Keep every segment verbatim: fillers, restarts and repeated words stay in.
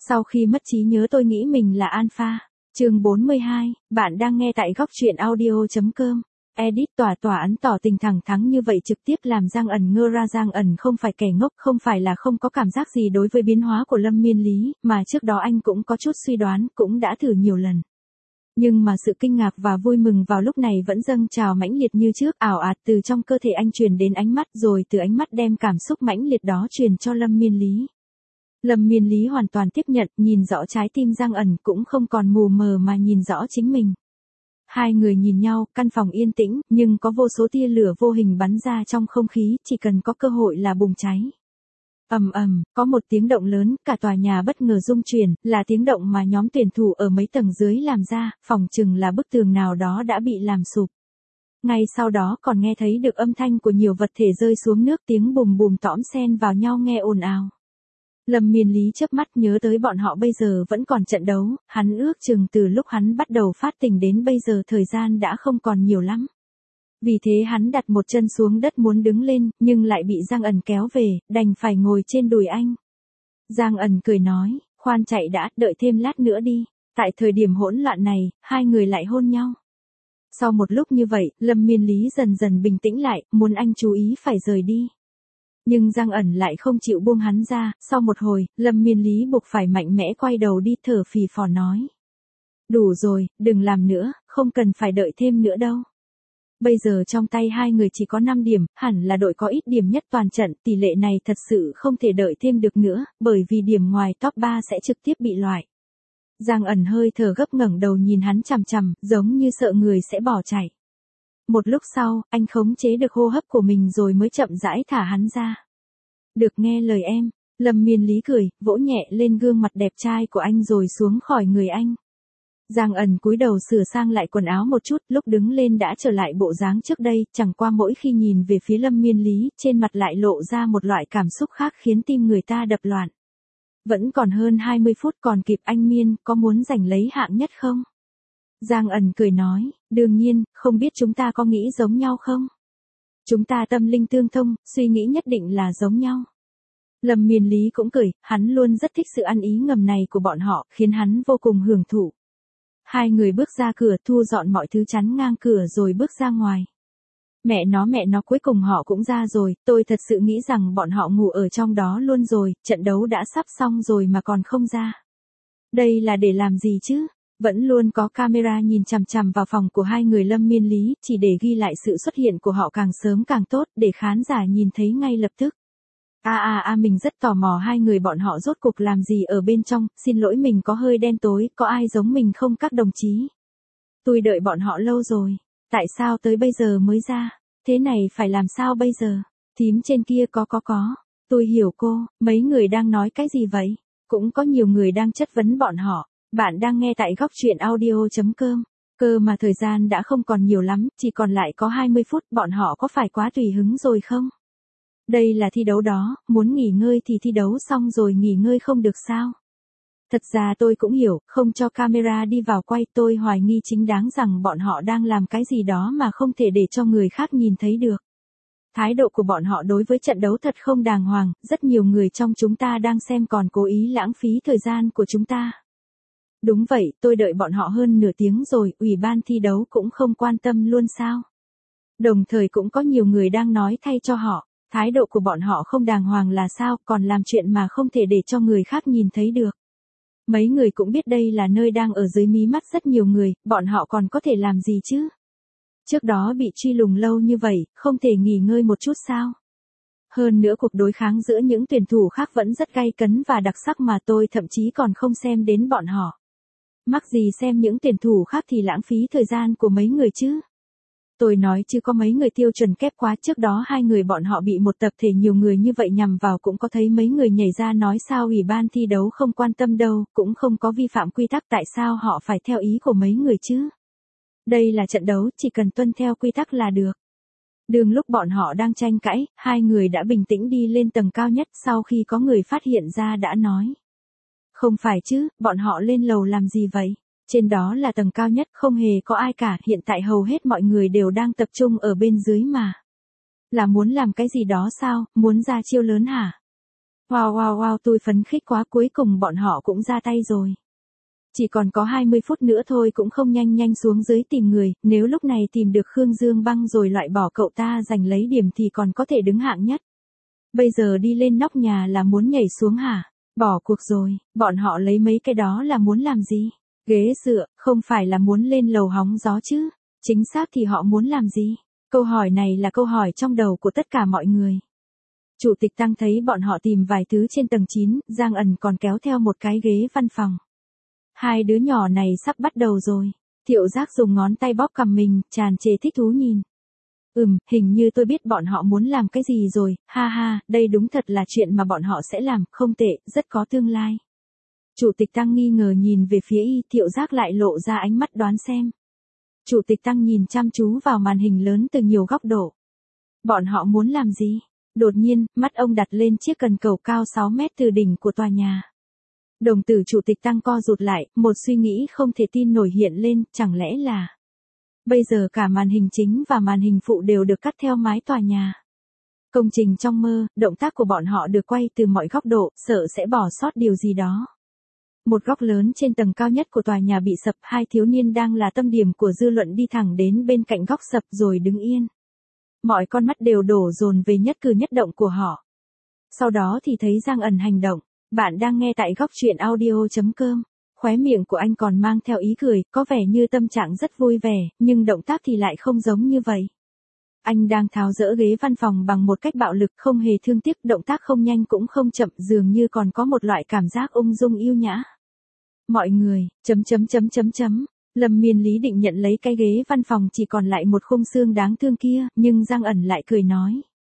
Sau khi mất trí nhớ tôi nghĩ mình là alpha. Chương bốn mươi hai, bạn đang nghe tại góc truyện audio chấm com. Edit tòa tòa án tỏ tình thẳng thắn như vậy trực tiếp làm Giang ẩn ngơ ra. Giang ẩn không phải kẻ ngốc, không phải là không có cảm giác gì đối với biến hóa của Lâm Miên Lý, mà trước đó anh cũng có chút suy đoán, cũng đã thử nhiều lần. Nhưng mà sự kinh ngạc và vui mừng vào lúc này vẫn dâng trào mãnh liệt như trước, ảo ạt từ trong cơ thể anh truyền đến ánh mắt, rồi từ ánh mắt đem cảm xúc mãnh liệt đó truyền cho Lâm Miên Lý. Lâm Miên Lý hoàn toàn tiếp nhận, nhìn rõ trái tim Giang ẩn, cũng không còn mù mờ mà nhìn rõ chính mình. Hai người nhìn nhau, căn phòng yên tĩnh, nhưng có vô số tia lửa vô hình bắn ra trong không khí, chỉ cần có cơ hội là bùng cháy. Ầm ầm, có một tiếng động lớn, cả tòa nhà bất ngờ rung chuyển, là tiếng động mà nhóm tuyển thủ ở mấy tầng dưới làm ra, phòng chừng là bức tường nào đó đã bị làm sụp. Ngay sau đó còn nghe thấy được âm thanh của nhiều vật thể rơi xuống nước, tiếng bùm bùm tõm xen vào nhau nghe ồn ào. Lâm Miên Lý chớp mắt nhớ tới bọn họ bây giờ vẫn còn trận đấu, hắn ước chừng từ lúc hắn bắt đầu phát tình đến bây giờ thời gian đã không còn nhiều lắm. Vì thế hắn đặt một chân xuống đất muốn đứng lên, nhưng lại bị Giang ẩn kéo về, đành phải ngồi trên đùi anh. Giang ẩn cười nói, khoan chạy đã, đợi thêm lát nữa đi. Tại thời điểm hỗn loạn này, hai người lại hôn nhau. Sau một lúc như vậy, Lâm Miên Lý dần dần bình tĩnh lại, muốn anh chú ý phải rời đi. Nhưng Giang ẩn lại không chịu buông hắn ra, sau một hồi, Lâm Miên Lý buộc phải mạnh mẽ quay đầu đi, thở phì phò nói. Đủ rồi, đừng làm nữa, không cần phải đợi thêm nữa đâu. Bây giờ trong tay hai người chỉ có năm điểm, hẳn là đội có ít điểm nhất toàn trận, tỷ lệ này thật sự không thể đợi thêm được nữa, bởi vì điểm ngoài top ba sẽ trực tiếp bị loại. Giang ẩn hơi thở gấp ngẩng đầu nhìn hắn chằm chằm, giống như sợ người sẽ bỏ chạy. Một lúc sau, anh khống chế được hô hấp của mình rồi mới chậm rãi thả hắn ra. Được nghe lời em, Lâm Miên Lý cười, vỗ nhẹ lên gương mặt đẹp trai của anh rồi xuống khỏi người anh. Giang ẩn cúi đầu sửa sang lại quần áo một chút, lúc đứng lên đã trở lại bộ dáng trước đây, chẳng qua mỗi khi nhìn về phía Lâm Miên Lý, trên mặt lại lộ ra một loại cảm xúc khác khiến tim người ta đập loạn. Vẫn còn hơn hai mươi phút còn kịp, anh Miên, có muốn giành lấy hạng nhất không? Giang ẩn cười nói, đương nhiên, không biết chúng ta có nghĩ giống nhau không? Chúng ta tâm linh tương thông, suy nghĩ nhất định là giống nhau. Lâm Miên Lý cũng cười, hắn luôn rất thích sự ăn ý ngầm này của bọn họ, khiến hắn vô cùng hưởng thụ. Hai người bước ra cửa, thu dọn mọi thứ chắn ngang cửa rồi bước ra ngoài. Mẹ nó mẹ nó cuối cùng họ cũng ra rồi, tôi thật sự nghĩ rằng bọn họ ngủ ở trong đó luôn rồi, trận đấu đã sắp xong rồi mà còn không ra. Đây là để làm gì chứ? Vẫn luôn có camera nhìn chằm chằm vào phòng của hai người Lâm Miên Lý, chỉ để ghi lại sự xuất hiện của họ càng sớm càng tốt, để khán giả nhìn thấy ngay lập tức. À à à mình rất tò mò hai người bọn họ rốt cuộc làm gì ở bên trong, xin lỗi mình có hơi đen tối, có ai giống mình không các đồng chí? Tôi đợi bọn họ lâu rồi, tại sao tới bây giờ mới ra? Thế này phải làm sao bây giờ? Thím trên kia có có có, tôi hiểu cô, mấy người đang nói cái gì vậy? Cũng có nhiều người đang chất vấn bọn họ. Bạn đang nghe tại góc truyện audio chấm com. Cơ mà thời gian đã không còn nhiều lắm, chỉ còn lại có hai mươi phút, bọn họ có phải quá tùy hứng rồi không? Đây là thi đấu đó, muốn nghỉ ngơi thì thi đấu xong rồi nghỉ ngơi không được sao? Thật ra tôi cũng hiểu, không cho camera đi vào quay, tôi hoài nghi chính đáng rằng bọn họ đang làm cái gì đó mà không thể để cho người khác nhìn thấy được. Thái độ của bọn họ đối với trận đấu thật không đàng hoàng, rất nhiều người trong chúng ta đang xem còn cố ý lãng phí thời gian của chúng ta. Đúng vậy, tôi đợi bọn họ hơn nửa tiếng rồi, ủy ban thi đấu cũng không quan tâm luôn sao? Đồng thời cũng có nhiều người đang nói thay cho họ, thái độ của bọn họ không đàng hoàng là sao, còn làm chuyện mà không thể để cho người khác nhìn thấy được. Mấy người cũng biết đây là nơi đang ở dưới mí mắt rất nhiều người, bọn họ còn có thể làm gì chứ? Trước đó bị truy lùng lâu như vậy, không thể nghỉ ngơi một chút sao? Hơn nữa cuộc đối kháng giữa những tuyển thủ khác vẫn rất gay cấn và đặc sắc mà tôi thậm chí còn không xem đến bọn họ. Mắc gì xem những tuyển thủ khác thì lãng phí thời gian của mấy người chứ. Tôi nói chứ có mấy người tiêu chuẩn kép quá, trước đó hai người bọn họ bị một tập thể nhiều người như vậy nhằm vào, cũng có thấy mấy người nhảy ra nói sao ủy ban thi đấu không quan tâm đâu, cũng không có vi phạm quy tắc, tại sao họ phải theo ý của mấy người chứ. Đây là trận đấu, chỉ cần tuân theo quy tắc là được. Đường lúc bọn họ đang tranh cãi, hai người đã bình tĩnh đi lên tầng cao nhất, sau khi có người phát hiện ra đã nói. Không phải chứ, bọn họ lên lầu làm gì vậy? Trên đó là tầng cao nhất, không hề có ai cả, hiện tại hầu hết mọi người đều đang tập trung ở bên dưới mà. Là muốn làm cái gì đó sao, muốn ra chiêu lớn hả? Wow wow wow, tôi phấn khích quá, cuối cùng bọn họ cũng ra tay rồi. Chỉ còn có hai mươi phút nữa thôi, cũng không nhanh nhanh xuống dưới tìm người, nếu lúc này tìm được Khương Dương Băng rồi loại bỏ cậu ta giành lấy điểm thì còn có thể đứng hạng nhất. Bây giờ đi lên nóc nhà là muốn nhảy xuống hả? Bỏ cuộc rồi, bọn họ lấy mấy cái đó là muốn làm gì? Ghế dựa, không phải là muốn lên lầu hóng gió chứ? Chính xác thì họ muốn làm gì? Câu hỏi này là câu hỏi trong đầu của tất cả mọi người. Chủ tịch Tăng thấy bọn họ tìm vài thứ trên tầng chín, Giang ẩn còn kéo theo một cái ghế văn phòng. Hai đứa nhỏ này sắp bắt đầu rồi. Thiệu Giác dùng ngón tay bóp cằm mình, tràn trề thích thú nhìn. Ừm, hình như tôi biết bọn họ muốn làm cái gì rồi, ha ha, đây đúng thật là chuyện mà bọn họ sẽ làm, không tệ, rất có tương lai. Chủ tịch Tăng nghi ngờ nhìn về phía y, Thiệu Giác lại lộ ra ánh mắt đoán xem. Chủ tịch Tăng nhìn chăm chú vào màn hình lớn từ nhiều góc độ. Bọn họ muốn làm gì? Đột nhiên, mắt ông đặt lên chiếc cần cầu cao sáu mét từ đỉnh của tòa nhà. Đồng tử chủ tịch Tăng co rụt lại, một suy nghĩ không thể tin nổi hiện lên, chẳng lẽ là... Bây giờ cả màn hình chính và màn hình phụ đều được cắt theo mái tòa nhà. Công trình trong mơ, động tác của bọn họ được quay từ mọi góc độ, sợ sẽ bỏ sót điều gì đó. Một góc lớn trên tầng cao nhất của tòa nhà bị sập, hai thiếu niên đang là tâm điểm của dư luận đi thẳng đến bên cạnh góc sập rồi đứng yên. Mọi con mắt đều đổ dồn về nhất cử nhất động của họ. Sau đó thì thấy Giang ẩn hành động. Bạn đang nghe tại góc truyện audio chấm com. Khóe miệng của anh còn mang theo ý cười, có vẻ như tâm trạng rất vui vẻ, nhưng động tác thì lại không giống như vậy. Anh đang tháo dỡ ghế văn phòng bằng một cách bạo lực, không hề thương tiếc, động tác không nhanh cũng không chậm, dường như còn có một loại cảm giác ung dung yêu nhã. Mọi người, chấm chấm chấm chấm chấm. Lâm Miên Lý định nhận lấy cái ghế văn phòng chỉ còn lại một khung xương đáng thương kia, nhưng Giang ẩn lại cười nói.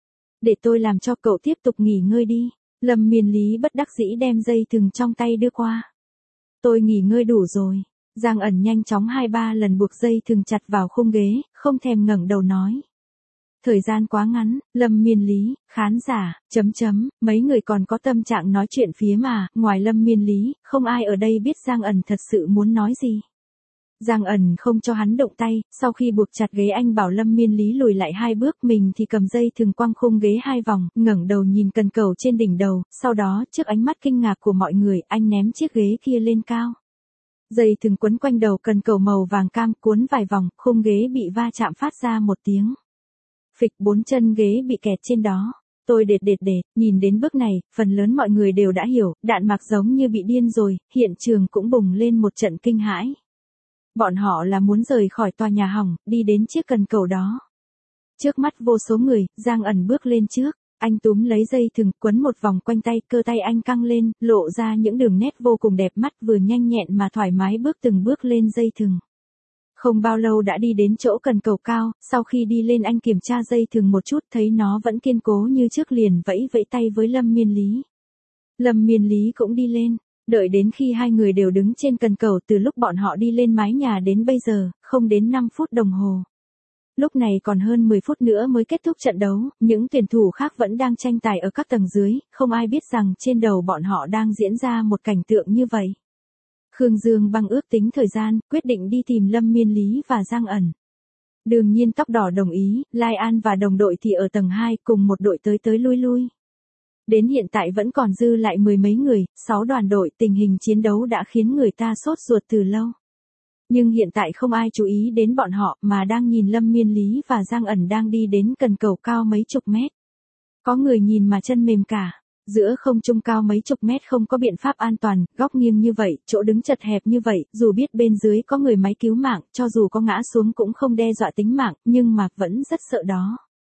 Để tôi làm cho cậu tiếp tục nghỉ ngơi đi. Lâm Miên Lý bất đắc dĩ đem dây thừng trong tay đưa qua. Tôi nghỉ ngơi đủ rồi. Giang ẩn nhanh chóng hai ba lần buộc dây thừng chặt vào khung ghế, không thèm ngẩng đầu nói. Thời gian quá ngắn, Lâm Miên Lý, khán giả, chấm chấm, mấy người còn có tâm trạng nói chuyện phía mà, ngoài Lâm Miên Lý, không ai ở đây biết Giang ẩn thật sự muốn nói gì. Giang ẩn không cho hắn động tay, sau khi buộc chặt ghế anh bảo Lâm Miên Lý lùi lại hai bước, mình thì cầm dây thừng quăng khung ghế hai vòng, ngẩng đầu nhìn cần cầu trên đỉnh đầu, sau đó trước ánh mắt kinh ngạc của mọi người, anh ném chiếc ghế kia lên cao. Dây thừng quấn quanh đầu cần cầu màu vàng cam, cuốn vài vòng, khung ghế bị va chạm phát ra một tiếng. Phịch, bốn chân ghế bị kẹt trên đó. Tôi đệt đệt đệt, nhìn đến bước này, phần lớn mọi người đều đã hiểu, Đạn Mạc giống như bị điên rồi, hiện trường cũng bùng lên một trận kinh hãi. Bọn họ là muốn rời khỏi tòa nhà hỏng, đi đến chiếc cần cầu đó. Trước mắt vô số người, Giang ẩn bước lên trước, anh túm lấy dây thừng, quấn một vòng quanh tay, cơ tay anh căng lên, lộ ra những đường nét vô cùng đẹp mắt, vừa nhanh nhẹn mà thoải mái bước từng bước lên dây thừng. Không bao lâu đã đi đến chỗ cần cầu cao, sau khi đi lên anh kiểm tra dây thừng một chút, thấy nó vẫn kiên cố như trước, liền vẫy vẫy tay với Lâm Miên Lý. Lâm Miên Lý cũng đi lên. Đợi đến khi hai người đều đứng trên cần cầu, từ lúc bọn họ đi lên mái nhà đến bây giờ, không đến năm phút đồng hồ. Lúc này còn hơn mười phút nữa mới kết thúc trận đấu, những tuyển thủ khác vẫn đang tranh tài ở các tầng dưới, không ai biết rằng trên đầu bọn họ đang diễn ra một cảnh tượng như vậy. Khương Dương Băng ước tính thời gian, quyết định đi tìm Lâm Miên Lý và Giang ẩn. Đương nhiên Tóc Đỏ đồng ý, Lai An và đồng đội thì ở tầng hai, cùng một đội tới tới lui lui. Đến hiện tại vẫn còn dư lại mười mấy người, sáu đoàn đội, tình hình chiến đấu đã khiến người ta sốt ruột từ lâu. Nhưng hiện tại không ai chú ý đến bọn họ, mà đang nhìn Lâm Miên Lý và Giang ẩn đang đi đến cần cầu cao mấy chục mét. Có người nhìn mà chân mềm cả. Giữa không trung cao mấy chục mét không có biện pháp an toàn, góc nghiêng như vậy, chỗ đứng chật hẹp như vậy, dù biết bên dưới có người máy cứu mạng, cho dù có ngã xuống cũng không đe dọa tính mạng, nhưng mà vẫn rất sợ đó.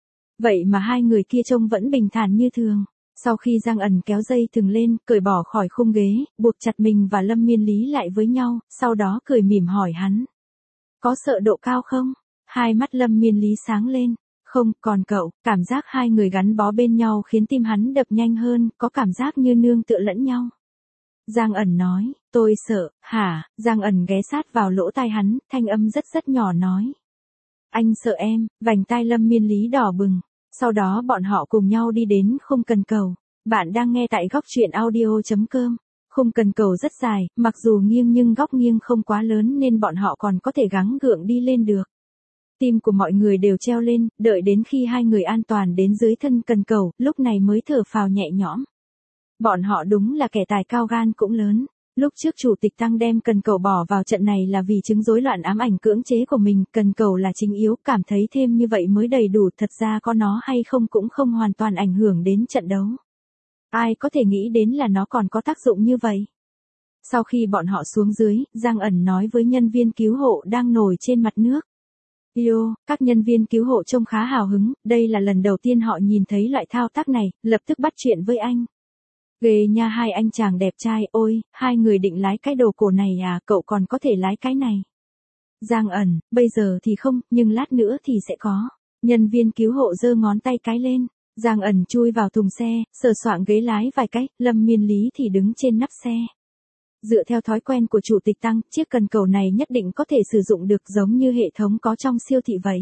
Vậy mà hai người kia trông vẫn bình thản như thường. Sau khi Giang ẩn kéo dây thừng lên, cởi bỏ khỏi khung ghế, buộc chặt mình và Lâm Miên Lý lại với nhau, sau đó cười mỉm hỏi hắn. Có sợ độ cao không? Hai mắt Lâm Miên Lý sáng lên. Không, còn cậu, cảm giác hai người gắn bó bên nhau khiến tim hắn đập nhanh hơn, có cảm giác như nương tựa lẫn nhau. Giang ẩn nói, tôi sợ, hả? Giang ẩn ghé sát vào lỗ tai hắn, thanh âm rất rất nhỏ nói. Anh sợ em, vành tai Lâm Miên Lý đỏ bừng. Sau đó bọn họ cùng nhau đi đến khung cần cầu. Bạn đang nghe tại góc truyện audio chấm com. Khung cần cầu rất dài, mặc dù nghiêng nhưng góc nghiêng không quá lớn nên bọn họ còn có thể gắng gượng đi lên được. Tim của mọi người đều treo lên, đợi đến khi hai người an toàn đến dưới thân cần cầu, lúc này mới thở phào nhẹ nhõm. Bọn họ đúng là kẻ tài cao gan cũng lớn. Lúc trước chủ tịch Tăng đem Cần Cẩu bỏ vào trận này là vì chứng rối loạn ám ảnh cưỡng chế của mình, Cần Cẩu là chính yếu, cảm thấy thêm như vậy mới đầy đủ, thật ra có nó hay không cũng không hoàn toàn ảnh hưởng đến trận đấu. Ai có thể nghĩ đến là nó còn có tác dụng như vậy. Sau khi bọn họ xuống dưới, Giang Ẩn nói với nhân viên cứu hộ đang nổi trên mặt nước. Yo, các nhân viên cứu hộ trông khá hào hứng, đây là lần đầu tiên họ nhìn thấy loại thao tác này, lập tức bắt chuyện với anh. Ghê nha hai anh chàng đẹp trai, ôi, hai người định lái cái đồ cổ này à, cậu còn có thể lái cái này. Giang Ẩn, bây giờ thì không, nhưng lát nữa thì sẽ có. Nhân viên cứu hộ giơ ngón tay cái lên. Giang Ẩn chui vào thùng xe, sờ soạng ghế lái vài cái, Lâm Miên Lý thì đứng trên nắp xe. Dựa theo thói quen của chủ tịch Tăng, chiếc cần cầu này nhất định có thể sử dụng được giống như hệ thống có trong siêu thị vậy.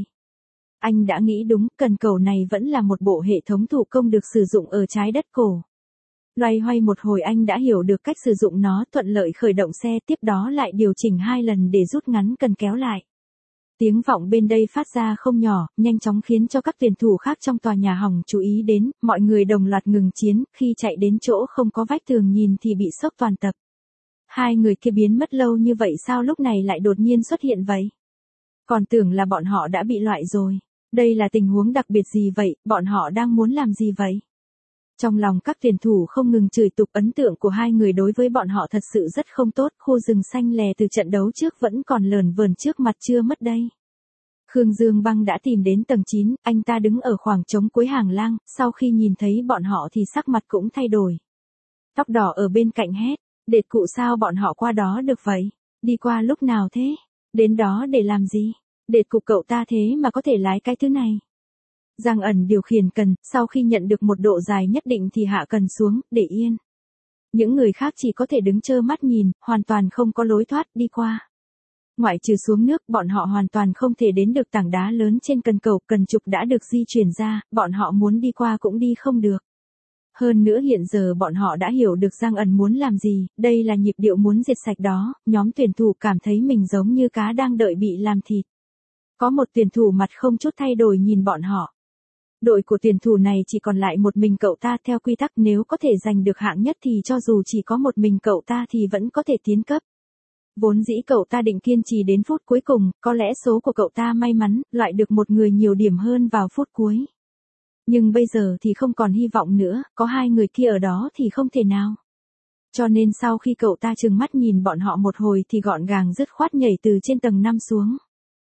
Anh đã nghĩ đúng, cần cầu này vẫn là một bộ hệ thống thủ công được sử dụng ở trái đất cổ. Loay hoay một hồi anh đã hiểu được cách sử dụng nó, thuận lợi khởi động xe, tiếp đó lại điều chỉnh hai lần để rút ngắn cần kéo lại. Tiếng vọng bên đây phát ra không nhỏ, nhanh chóng khiến cho các tuyển thủ khác trong tòa nhà hỏng chú ý đến, mọi người đồng loạt ngừng chiến, khi chạy đến chỗ không có vách tường nhìn thì bị sốc toàn tập. Hai người kia biến mất lâu như vậy sao lúc này lại đột nhiên xuất hiện vậy? Còn tưởng là bọn họ đã bị loại rồi. Đây là tình huống đặc biệt gì vậy, bọn họ đang muốn làm gì vậy? Trong lòng các tuyển thủ không ngừng chửi tục, ấn tượng của hai người đối với bọn họ thật sự rất không tốt, khu rừng xanh lè từ trận đấu trước vẫn còn lờn vờn trước mặt chưa mất đây. Khương Dương Băng đã tìm đến tầng chín, anh ta đứng ở khoảng trống cuối hàng lang, sau khi nhìn thấy bọn họ thì sắc mặt cũng thay đổi. Tóc đỏ ở bên cạnh hét, Đệt cụ sao bọn họ qua đó được vậy? Đi qua lúc nào thế? Đến đó để làm gì? Đệt cụ cậu ta thế mà có thể lái cái thứ này. Giang Ẩn điều khiển cần, sau khi nhận được một độ dài nhất định thì hạ cần xuống, để yên. Những người khác chỉ có thể đứng trơ mắt nhìn, hoàn toàn không có lối thoát đi qua. Ngoại trừ xuống nước, bọn họ hoàn toàn không thể đến được tảng đá lớn trên cần cầu, cần trục đã được di chuyển ra, bọn họ muốn đi qua cũng đi không được. Hơn nữa hiện giờ bọn họ đã hiểu được Giang Ẩn muốn làm gì, đây là nhịp điệu muốn diệt sạch đó, nhóm tuyển thủ cảm thấy mình giống như cá đang đợi bị làm thịt. Có một tuyển thủ mặt không chút thay đổi nhìn bọn họ. Đội của tuyển thủ này chỉ còn lại một mình cậu ta, theo quy tắc nếu có thể giành được hạng nhất thì cho dù chỉ có một mình cậu ta thì vẫn có thể tiến cấp. Vốn dĩ cậu ta định kiên trì đến phút cuối cùng, có lẽ số của cậu ta may mắn, loại được một người nhiều điểm hơn vào phút cuối. Nhưng bây giờ thì không còn hy vọng nữa, có hai người kia ở đó thì không thể nào. Cho nên sau khi cậu ta trừng mắt nhìn bọn họ một hồi thì gọn gàng dứt khoát nhảy từ trên tầng năm xuống.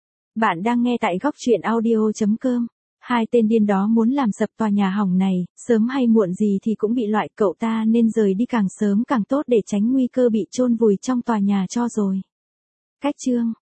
Bạn đang nghe tại góc truyện audio chấm com. Hai tên điên đó muốn làm sập tòa nhà hỏng này, sớm hay muộn gì thì cũng bị loại, cậu ta nên rời đi càng sớm càng tốt để tránh nguy cơ bị chôn vùi trong tòa nhà cho rồi. Cách chương